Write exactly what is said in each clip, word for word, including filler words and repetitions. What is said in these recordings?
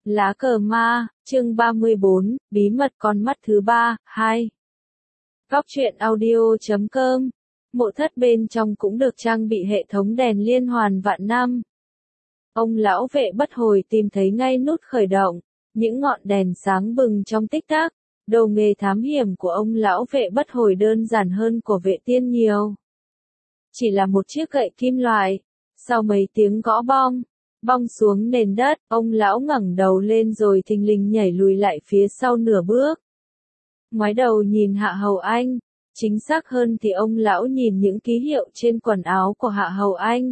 Lá cờ ma, chương ba mươi bốn, bí mật con mắt thứ ba, hai. Góc truyện audio chấm com. Mộ thất bên trong cũng được trang bị hệ thống đèn liên hoàn vạn năm. Ông lão vệ bất hồi tìm thấy ngay nút khởi động, những ngọn đèn sáng bừng trong tích tắc. Đồ nghề thám hiểm của ông lão vệ bất hồi đơn giản hơn của vệ tiên nhiều. Chỉ là một chiếc gậy kim loại. Sau mấy tiếng gõ bong, bong xuống nền đất, ông lão ngẩng đầu lên rồi thình lình nhảy lùi lại phía sau nửa bước. Ngoái đầu nhìn Hạ Hầu Anh, chính xác hơn thì ông lão nhìn những ký hiệu trên quần áo của Hạ Hầu Anh.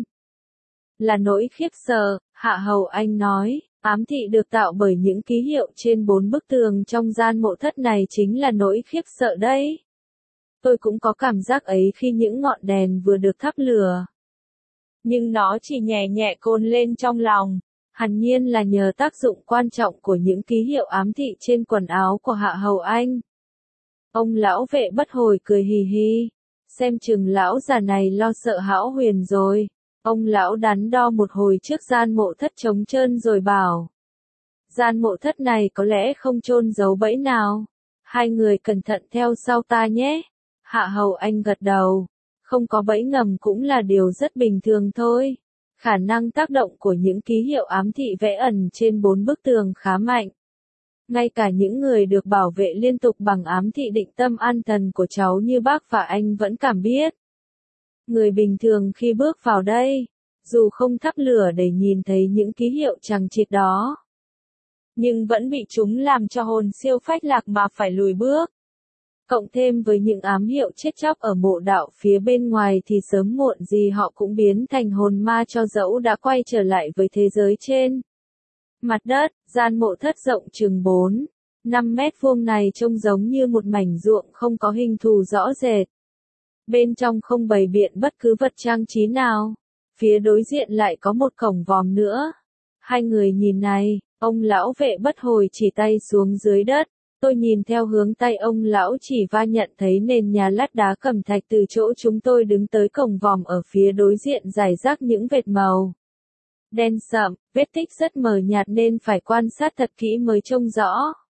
Là nỗi khiếp sợ, Hạ Hầu Anh nói, ám thị được tạo bởi những ký hiệu trên bốn bức tường trong gian mộ thất này chính là nỗi khiếp sợ đấy. Tôi cũng có cảm giác ấy khi những ngọn đèn vừa được thắp lửa. Nhưng nó chỉ nhẹ nhẹ cồn lên trong lòng, hẳn nhiên là nhờ tác dụng quan trọng của những ký hiệu ám thị trên quần áo của Hạ Hầu Anh. Ông lão vệ bất hồi cười hì hì, xem chừng lão già này lo sợ Hão Huyền rồi. Ông lão đắn đo một hồi trước gian mộ thất trống trơn rồi bảo. Gian mộ thất này có lẽ không chôn giấu bẫy nào. Hai người cẩn thận theo sau ta nhé. Hạ Hầu Anh gật đầu. Không có bẫy ngầm cũng là điều rất bình thường thôi. Khả năng tác động của những ký hiệu ám thị vẽ ẩn trên bốn bức tường khá mạnh. Ngay cả những người được bảo vệ liên tục bằng ám thị định tâm an thần của cháu như bác và anh vẫn cảm biết. Người bình thường khi bước vào đây, dù không thắp lửa để nhìn thấy những ký hiệu chằng chịt đó, nhưng vẫn bị chúng làm cho hồn siêu phách lạc mà phải lùi bước. Cộng thêm với những ám hiệu chết chóc ở mộ đạo phía bên ngoài thì sớm muộn gì họ cũng biến thành hồn ma cho dẫu đã quay trở lại với thế giới trên. Mặt đất, gian mộ thất rộng chừng bốn, năm mét vuông này trông giống như một mảnh ruộng không có hình thù rõ rệt. Bên trong không bày biện bất cứ vật trang trí nào. Phía đối diện lại có một cổng vòm nữa. Hai người nhìn này, ông lão vệ bất hồi chỉ tay xuống dưới đất. Tôi nhìn theo hướng tay ông lão chỉ và nhận thấy nền nhà lát đá cẩm thạch từ chỗ chúng tôi đứng tới cổng vòm ở phía đối diện rải rác những vệt màu. Đen sậm, vết tích rất mờ nhạt nên phải quan sát thật kỹ mới trông rõ.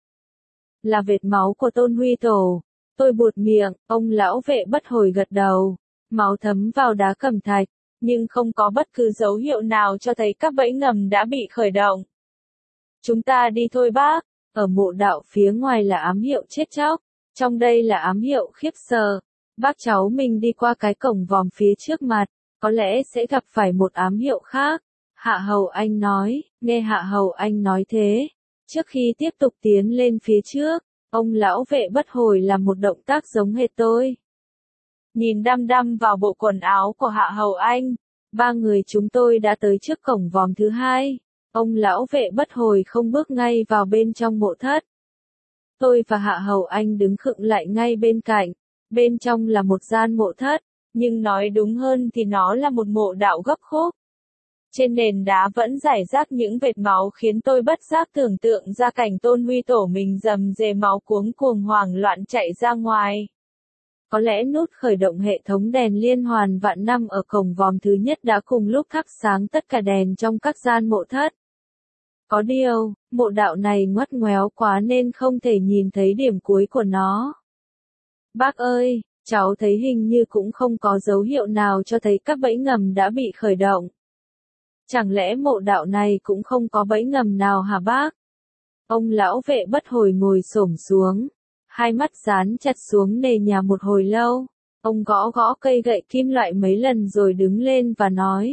Là vệt máu của Tôn Huy Tổ. Tôi buột miệng, ông lão vệ bất hồi gật đầu. Máu thấm vào đá cẩm thạch, nhưng không có bất cứ dấu hiệu nào cho thấy các bẫy ngầm đã bị khởi động. Chúng ta đi thôi bác. Ở mộ đạo phía ngoài là ám hiệu chết chóc, trong đây là ám hiệu khiếp sợ. Bác cháu mình đi qua cái cổng vòm phía trước mặt, có lẽ sẽ gặp phải một ám hiệu khác. Hạ Hầu Anh nói, nghe Hạ Hầu Anh nói thế. Trước khi tiếp tục tiến lên phía trước, ông lão vệ bất hồi làm một động tác giống hệt tôi. Nhìn đăm đăm vào bộ quần áo của Hạ Hầu Anh, ba người chúng tôi đã tới trước cổng vòm thứ hai. Ông lão vệ bất hồi không bước ngay vào bên trong mộ thất. Tôi và Hạ Hầu Anh đứng khựng lại ngay bên cạnh. Bên trong là một gian mộ thất, nhưng nói đúng hơn thì nó là một mộ đạo gấp khúc. Trên nền đá vẫn rải rác những vệt máu khiến tôi bất giác tưởng tượng ra cảnh Tôn Huy Tổ mình rầm rề máu cuống cuồng hoảng loạn chạy ra ngoài. Có lẽ nút khởi động hệ thống đèn liên hoàn vạn năm ở cổng vòm thứ nhất đã cùng lúc thắp sáng tất cả đèn trong các gian mộ thất. Có điều, mộ đạo này ngoắt ngoéo quá nên không thể nhìn thấy điểm cuối của nó. Bác ơi, cháu thấy hình như cũng không có dấu hiệu nào cho thấy các bẫy ngầm đã bị khởi động. Chẳng lẽ mộ đạo này cũng không có bẫy ngầm nào hả bác? Ông lão vệ bất hồi ngồi xổm xuống, hai mắt dán chặt xuống nền nhà một hồi lâu. Ông gõ gõ cây gậy kim loại mấy lần rồi đứng lên và nói.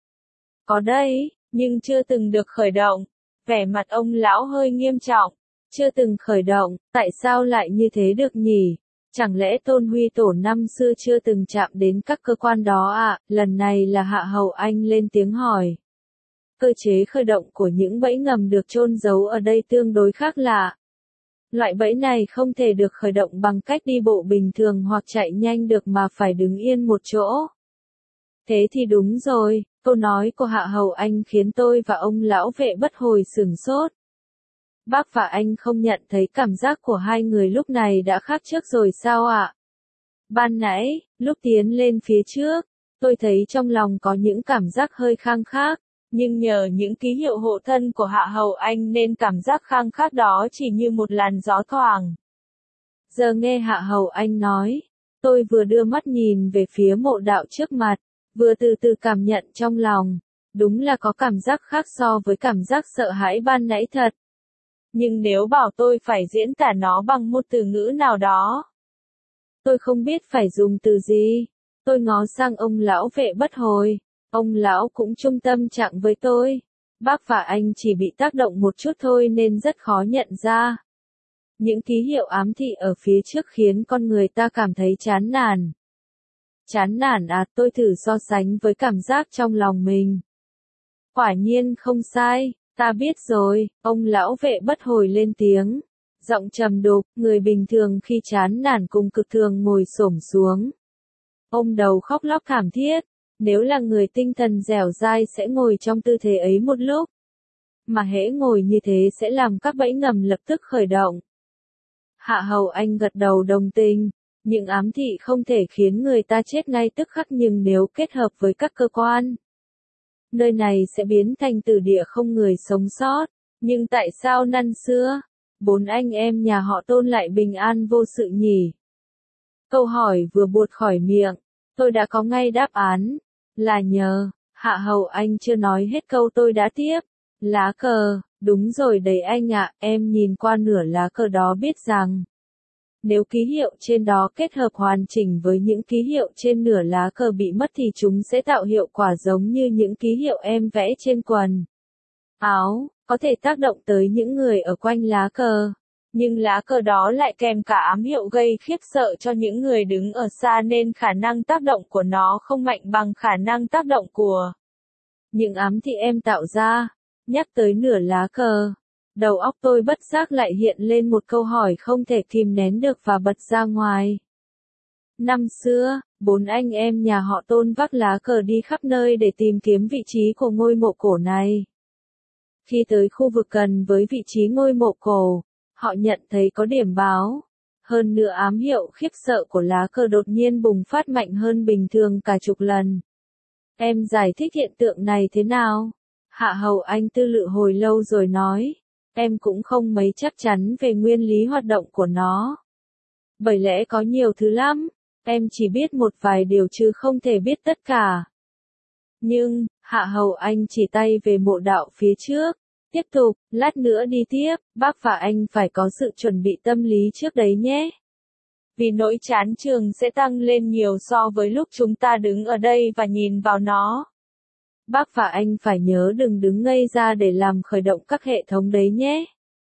Có đây, nhưng chưa từng được khởi động. Vẻ mặt ông lão hơi nghiêm trọng. Chưa từng khởi động, tại sao lại như thế được nhỉ? Chẳng lẽ Tôn Huy Tổ năm xưa chưa từng chạm đến các cơ quan đó à? Lần này là Hạ Hầu Anh lên tiếng hỏi. Cơ chế khởi động của những bẫy ngầm được chôn giấu ở đây tương đối khác lạ. Loại bẫy này không thể được khởi động bằng cách đi bộ bình thường hoặc chạy nhanh được mà phải đứng yên một chỗ. Thế thì đúng rồi, câu nói của Hạ Hầu Anh khiến tôi và ông lão vệ bất hồi sửng sốt. Bác và anh không nhận thấy cảm giác của hai người lúc này đã khác trước rồi sao ạ? Ban nãy, lúc tiến lên phía trước, tôi thấy trong lòng có những cảm giác hơi khang khác, Nhưng nhờ những ký hiệu hộ thân của Hạ Hầu Anh nên cảm giác khang khác đó chỉ như một làn gió thoảng. Giờ nghe Hạ Hầu Anh nói, tôi vừa đưa mắt nhìn về phía mộ đạo trước mặt, vừa từ từ cảm nhận trong lòng, đúng là có cảm giác khác so với cảm giác sợ hãi ban nãy thật. Nhưng nếu bảo tôi phải diễn tả nó bằng một từ ngữ nào đó, tôi không biết phải dùng từ gì. Tôi ngó sang ông lão vệ bất hồi, ông lão cũng trung tâm trạng với tôi. Bác và anh chỉ bị tác động một chút thôi nên rất khó nhận ra. Những ký hiệu ám thị ở phía trước khiến con người ta cảm thấy chán nản. Chán nản à, tôi thử so sánh với cảm giác trong lòng mình. Quả nhiên không sai, ta biết rồi, ông lão vệ bất hồi lên tiếng. Giọng trầm đục, người bình thường khi chán nản cùng cực thường ngồi xổm xuống. Ôm đầu khóc lóc thảm thiết, nếu là người tinh thần dẻo dai sẽ ngồi trong tư thế ấy một lúc. Mà hễ ngồi như thế sẽ làm các bẫy ngầm lập tức khởi động. Hạ Hầu Anh gật đầu đồng tình, những ám thị không thể khiến người ta chết ngay tức khắc nhưng nếu kết hợp với các cơ quan, nơi này sẽ biến thành tử địa không người sống sót. Nhưng tại sao năm xưa, bốn anh em nhà họ Tôn lại bình an vô sự nhỉ? Câu hỏi vừa buột khỏi miệng, tôi đã có ngay đáp án, là nhờ, Hạ Hầu Anh chưa nói hết câu tôi đã tiếp, lá cờ, đúng rồi đấy anh ạ, em nhìn qua nửa lá cờ đó biết rằng, nếu ký hiệu trên đó kết hợp hoàn chỉnh với những ký hiệu trên nửa lá cờ bị mất thì chúng sẽ tạo hiệu quả giống như những ký hiệu em vẽ trên quần áo, có thể tác động tới những người ở quanh lá cờ. Nhưng lá cờ đó lại kèm cả ám hiệu gây khiếp sợ cho những người đứng ở xa nên khả năng tác động của nó không mạnh bằng khả năng tác động của những ám thị em tạo ra. Nhắc tới nửa lá cờ, đầu óc tôi bất giác lại hiện lên một câu hỏi không thể kìm nén được và bật ra ngoài. Năm xưa, bốn anh em nhà họ Tôn vác lá cờ đi khắp nơi để tìm kiếm vị trí của ngôi mộ cổ này. Khi tới khu vực gần với vị trí ngôi mộ cổ, họ nhận thấy có điểm báo. Hơn nữa ám hiệu khiếp sợ của lá cờ đột nhiên bùng phát mạnh hơn bình thường cả chục lần. Em giải thích hiện tượng này thế nào? Hạ Hầu Anh tư lự hồi lâu rồi nói. Em cũng không mấy chắc chắn về nguyên lý hoạt động của nó. Bởi lẽ có nhiều thứ lắm. Em chỉ biết một vài điều chứ không thể biết tất cả. Nhưng, Hạ Hầu Anh chỉ tay về mộ đạo phía trước. Tiếp tục, lát nữa đi tiếp, bác và anh phải có sự chuẩn bị tâm lý trước đấy nhé. Vì nỗi chán trường sẽ tăng lên nhiều so với lúc chúng ta đứng ở đây và nhìn vào nó. Bác và anh phải nhớ đừng đứng ngây ra để làm khởi động các hệ thống đấy nhé.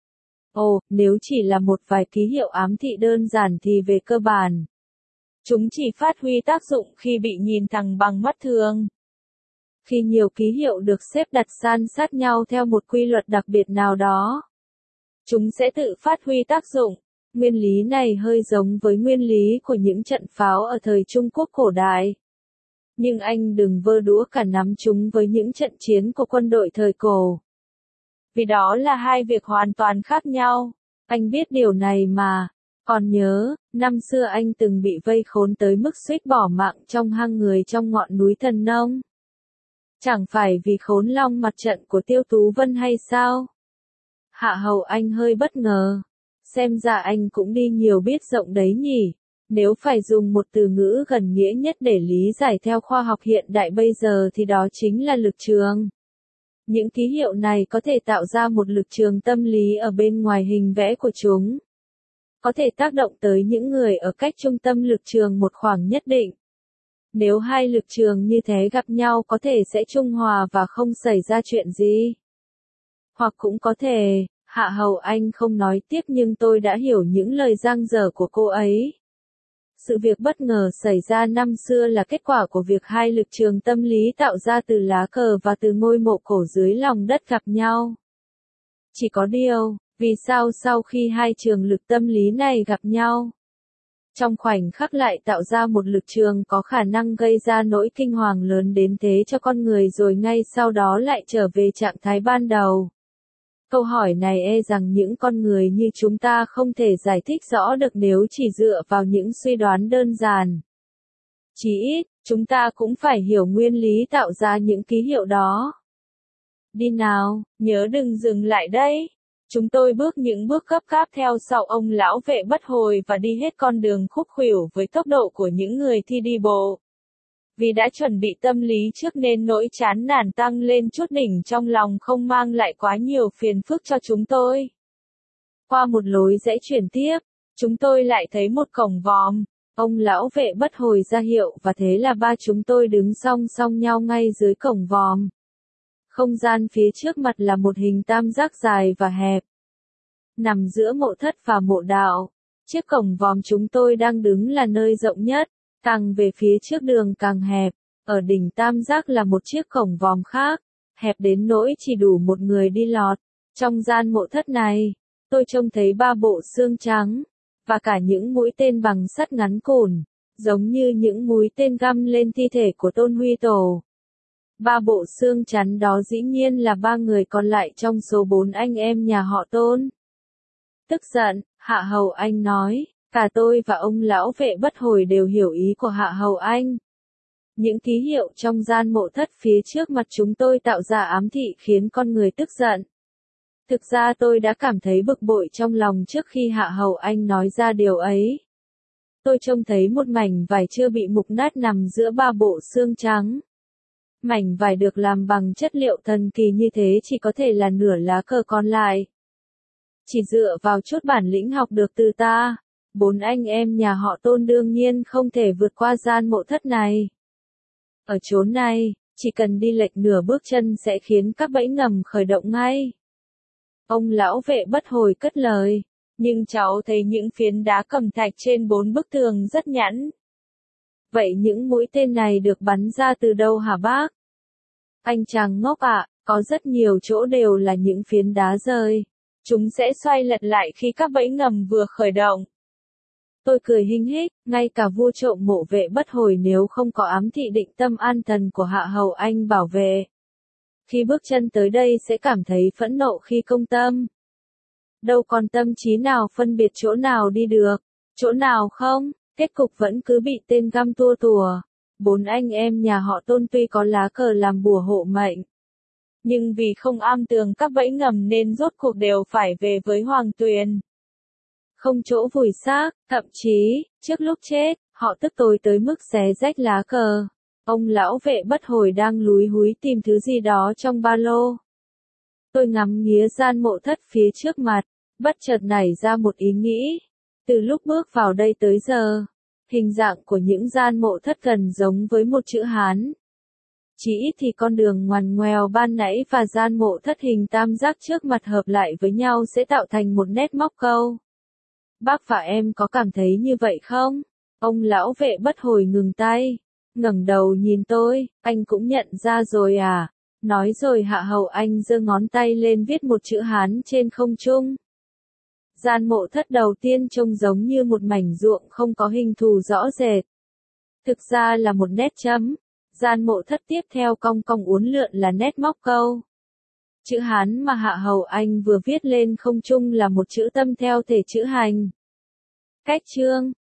Ồ, nếu chỉ là một vài ký hiệu ám thị đơn giản thì về cơ bản, chúng chỉ phát huy tác dụng khi bị nhìn thẳng bằng mắt thường. Khi nhiều ký hiệu được xếp đặt san sát nhau theo một quy luật đặc biệt nào đó, chúng sẽ tự phát huy tác dụng. Nguyên lý này hơi giống với nguyên lý của những trận pháo ở thời Trung Quốc cổ đại. Nhưng anh đừng vơ đũa cả nắm chúng với những trận chiến của quân đội thời cổ. Vì đó là hai việc hoàn toàn khác nhau. Anh biết điều này mà. Còn nhớ, năm xưa anh từng bị vây khốn tới mức suýt bỏ mạng trong hang người trong ngọn núi Thần Nông. Chẳng phải vì khốn long mặt trận của Tiêu Tú Vân hay sao? Hạ Hầu Anh hơi bất ngờ. Xem ra anh cũng đi nhiều biết rộng đấy nhỉ. Nếu phải dùng một từ ngữ gần nghĩa nhất để lý giải theo khoa học hiện đại bây giờ thì đó chính là lực trường. Những ký hiệu này có thể tạo ra một lực trường tâm lý ở bên ngoài hình vẽ của chúng. Có thể tác động tới những người ở cách trung tâm lực trường một khoảng nhất định. Nếu hai lực trường như thế gặp nhau có thể sẽ trung hòa và không xảy ra chuyện gì. Hoặc cũng có thể, Hạ Hầu Anh không nói tiếp nhưng tôi đã hiểu những lời dang dở của cô ấy. Sự việc bất ngờ xảy ra năm xưa là kết quả của việc hai lực trường tâm lý tạo ra từ lá cờ và từ ngôi mộ cổ dưới lòng đất gặp nhau. Chỉ có điều, vì sao sau khi hai trường lực tâm lý này gặp nhau, trong khoảnh khắc lại tạo ra một lực trường có khả năng gây ra nỗi kinh hoàng lớn đến thế cho con người rồi ngay sau đó lại trở về trạng thái ban đầu? Câu hỏi này e rằng những con người như chúng ta không thể giải thích rõ được nếu chỉ dựa vào những suy đoán đơn giản. Chỉ ít, chúng ta cũng phải hiểu nguyên lý tạo ra những ký hiệu đó. Đi nào, nhớ đừng dừng lại đấy. Chúng tôi bước những bước gấp gáp theo sau ông lão vệ bất hồi và đi hết con đường khúc khuỷu với tốc độ của những người thi đi bộ. Vì đã chuẩn bị tâm lý trước nên nỗi chán nản tăng lên chút đỉnh trong lòng không mang lại quá nhiều phiền phức cho chúng tôi. Qua một lối rẽ chuyển tiếp, chúng tôi lại thấy một cổng vòm. Ông lão vệ bất hồi ra hiệu và thế là ba chúng tôi đứng song song nhau ngay dưới cổng vòm. Không gian phía trước mặt là một hình tam giác dài và hẹp. Nằm giữa mộ thất và mộ đạo, chiếc cổng vòm chúng tôi đang đứng là nơi rộng nhất, càng về phía trước đường càng hẹp. Ở đỉnh tam giác là một chiếc cổng vòm khác, hẹp đến nỗi chỉ đủ một người đi lọt. Trong gian mộ thất này, tôi trông thấy ba bộ xương trắng, và cả những mũi tên bằng sắt ngắn cùn, giống như những mũi tên găm lên thi thể của Tôn Huy Tổ. Ba bộ xương chắn đó dĩ nhiên là ba người còn lại trong số bốn anh em nhà họ Tôn. Tức giận, Hạ Hầu Anh nói, cả tôi và ông lão vệ bất hồi đều hiểu ý của Hạ Hầu Anh. Những ký hiệu trong gian mộ thất phía trước mặt chúng tôi tạo ra ám thị khiến con người tức giận. Thực ra tôi đã cảm thấy bực bội trong lòng trước khi Hạ Hầu Anh nói ra điều ấy. Tôi trông thấy một mảnh vải chưa bị mục nát nằm giữa ba bộ xương trắng. Mảnh vải được làm bằng chất liệu thần kỳ như thế chỉ có thể là nửa lá cờ còn lại. Chỉ dựa vào chút bản lĩnh học được từ ta, bốn anh em nhà họ Tôn đương nhiên không thể vượt qua gian mộ thất này. Ở chốn này, chỉ cần đi lệch nửa bước chân sẽ khiến các bẫy ngầm khởi động ngay. Ông lão vệ bất hồi cất lời, nhưng cháu thấy những phiến đá cẩm thạch trên bốn bức tường rất nhẵn. Vậy những mũi tên này được bắn ra từ đâu hả bác? Anh chàng ngốc ạ, có rất nhiều chỗ đều là những phiến đá rơi. Chúng sẽ xoay lật lại khi các bẫy ngầm vừa khởi động. Tôi cười hinh hích, ngay cả vua trộm mộ vệ bất hồi nếu không có ám thị định tâm an thần của Hạ Hầu Anh bảo vệ. Khi bước chân tới đây sẽ cảm thấy phẫn nộ khi công tâm. Đâu còn tâm trí nào phân biệt chỗ nào đi được, chỗ nào không, kết cục vẫn cứ bị tên găm tua tùa. Bốn anh em nhà họ Tôn tuy có lá cờ làm bùa hộ mệnh, nhưng vì không am tường các bẫy ngầm nên rốt cuộc đều phải về với Hoàng Tuyền. Không chỗ vùi xác, thậm chí, trước lúc chết, họ tức tối tới mức xé rách lá cờ. Ông lão vệ bất hồi đang lúi húi tìm thứ gì đó trong ba lô. Tôi ngắm nghía gian mộ thất phía trước mặt, bất chợt nảy ra một ý nghĩ. Từ lúc bước vào đây tới giờ, hình dạng của những gian mộ thất gần giống với một chữ Hán. Chỉ ít thì con đường ngoằn ngoèo ban nãy và gian mộ thất hình tam giác trước mặt hợp lại với nhau sẽ tạo thành một nét móc câu. Bác và em có cảm thấy như vậy không? Ông lão vệ bất hồi ngừng tay, ngẩng đầu nhìn tôi, anh cũng nhận ra rồi à? Nói rồi Hạ Hầu Anh giơ ngón tay lên viết một chữ Hán trên không trung. Gian mộ thất đầu tiên trông giống như một mảnh ruộng không có hình thù rõ rệt. Thực ra là một nét chấm. Gian mộ thất tiếp theo cong cong uốn lượn là nét móc câu. Chữ Hán mà Hạ Hầu Anh vừa viết lên không trung là một chữ tâm theo thể chữ hành. Cách chương